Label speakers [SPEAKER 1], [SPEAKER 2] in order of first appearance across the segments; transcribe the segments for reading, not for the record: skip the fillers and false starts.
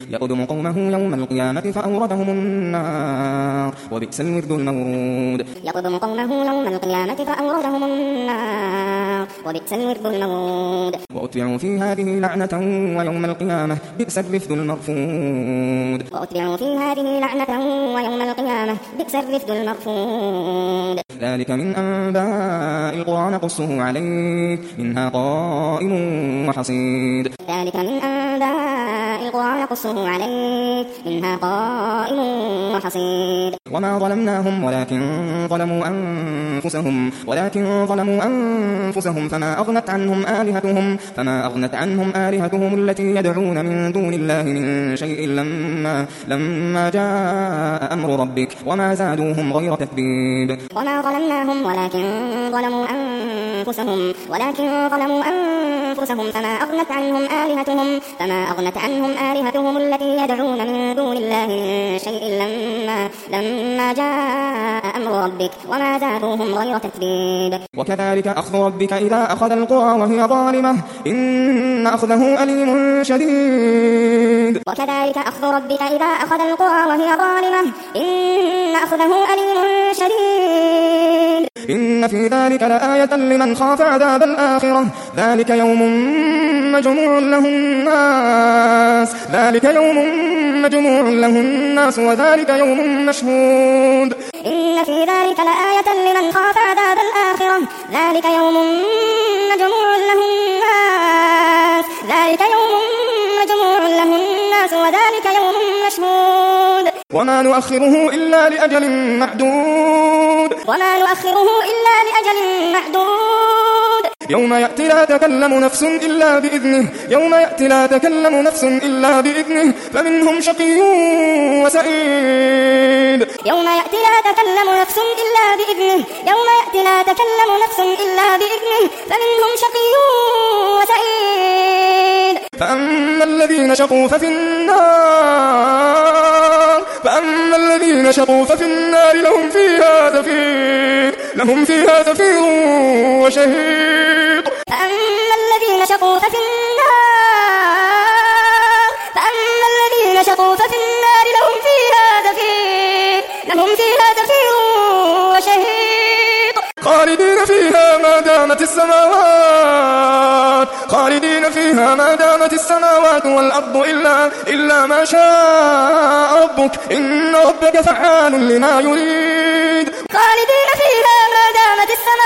[SPEAKER 1] يقدم قومه يوم القيامة فأوردهم النار وبئس الورد المورود.
[SPEAKER 2] يقدم قومه يوم القيامة فأوردهم النار وبئس الورد المورود.
[SPEAKER 1] وأتبعوا في هذه لعنة ويوم القيامة بئس الرفد المرفود.
[SPEAKER 2] وأتبعوا في هذه لعنة ويوم القيامة بئس الرفد المرفود.
[SPEAKER 1] ذلك من أنباء القرى نقصه عليك منها قائم وحصيد.
[SPEAKER 2] ذلك من أنباء القرى نقصه عليك منها قائم وحصيد.
[SPEAKER 1] وما ظلمناهم ولكن ظلموا أنفسهم فما أغنت عنهم آلهتهم التي يدعون من دون الله من شيء لما جاء أمر ربك وما زادوهم غير تتبيب.
[SPEAKER 2] وما ظلمناهم ولكن ظلموا أنفسهم فما أغنت عنهم آلهتهم التي يدعون من دون الله من شيء لما جاء أمر ربك وما زادوهم غير تتبيب.
[SPEAKER 1] وكذلك أخذ ربك إذا أخذ القرى وهي ظالمة إن أخذه أليم شديد.
[SPEAKER 2] وكذلك أخذ ربك إذا أخذ القرى وهي ظالمة إن أخذه أليم شديد.
[SPEAKER 1] إن في ذلك لآية لمن خاف عذاب الآخرة ذلك يوم مجموع له الناس وذلك يوم مشهود.
[SPEAKER 2] إن في ذلك لآية لمن خاف عذاب الآخرة ذلك يوم مجموع له الناس وذلك يوم مشهود.
[SPEAKER 1] وما نؤخره إلا لأجل معدود. يوم يأتي لا تكلم نفس إلا بإذنه فمنهم شقي وسعيد.
[SPEAKER 2] يوم يأتي لا تكلم نفس إلا بإذنه فمنهم شقي وسعيد.
[SPEAKER 1] فأما الذين شقوا ففي النار لهم فيها زفير وشهيق.
[SPEAKER 2] فأما الذين شقوا ففي النار لهم فيها زفير وشهيق.
[SPEAKER 1] خالدين فيها ما دامت السماوات والأرض إلا ما شاء ربك إن ربك فعال لما يريد.
[SPEAKER 2] خالدين فيها ما دامت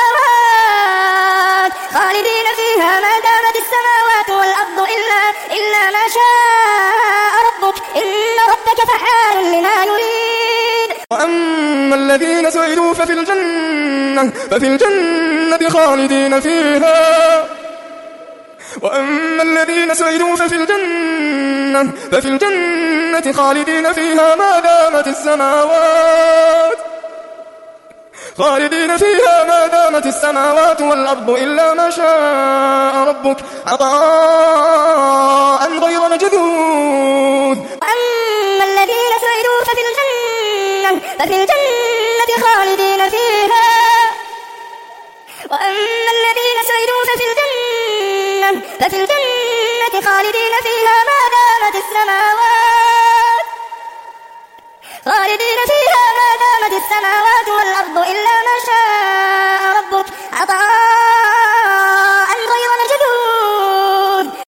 [SPEAKER 2] السماوات والأرض إلا ما شاء ربك إن ربك فعال لما يريد.
[SPEAKER 1] وأما الذين سعدوا ففي الجنة خالدين فيها ما دامت السماوات والأرض إلا ما شاء ربك عطاء غير مجذوذ.
[SPEAKER 2] وأما الذين سعدوا ففي الجنة خالدين فيها ما دامت السماوات والأرض إلا ما شاء ربك عطاء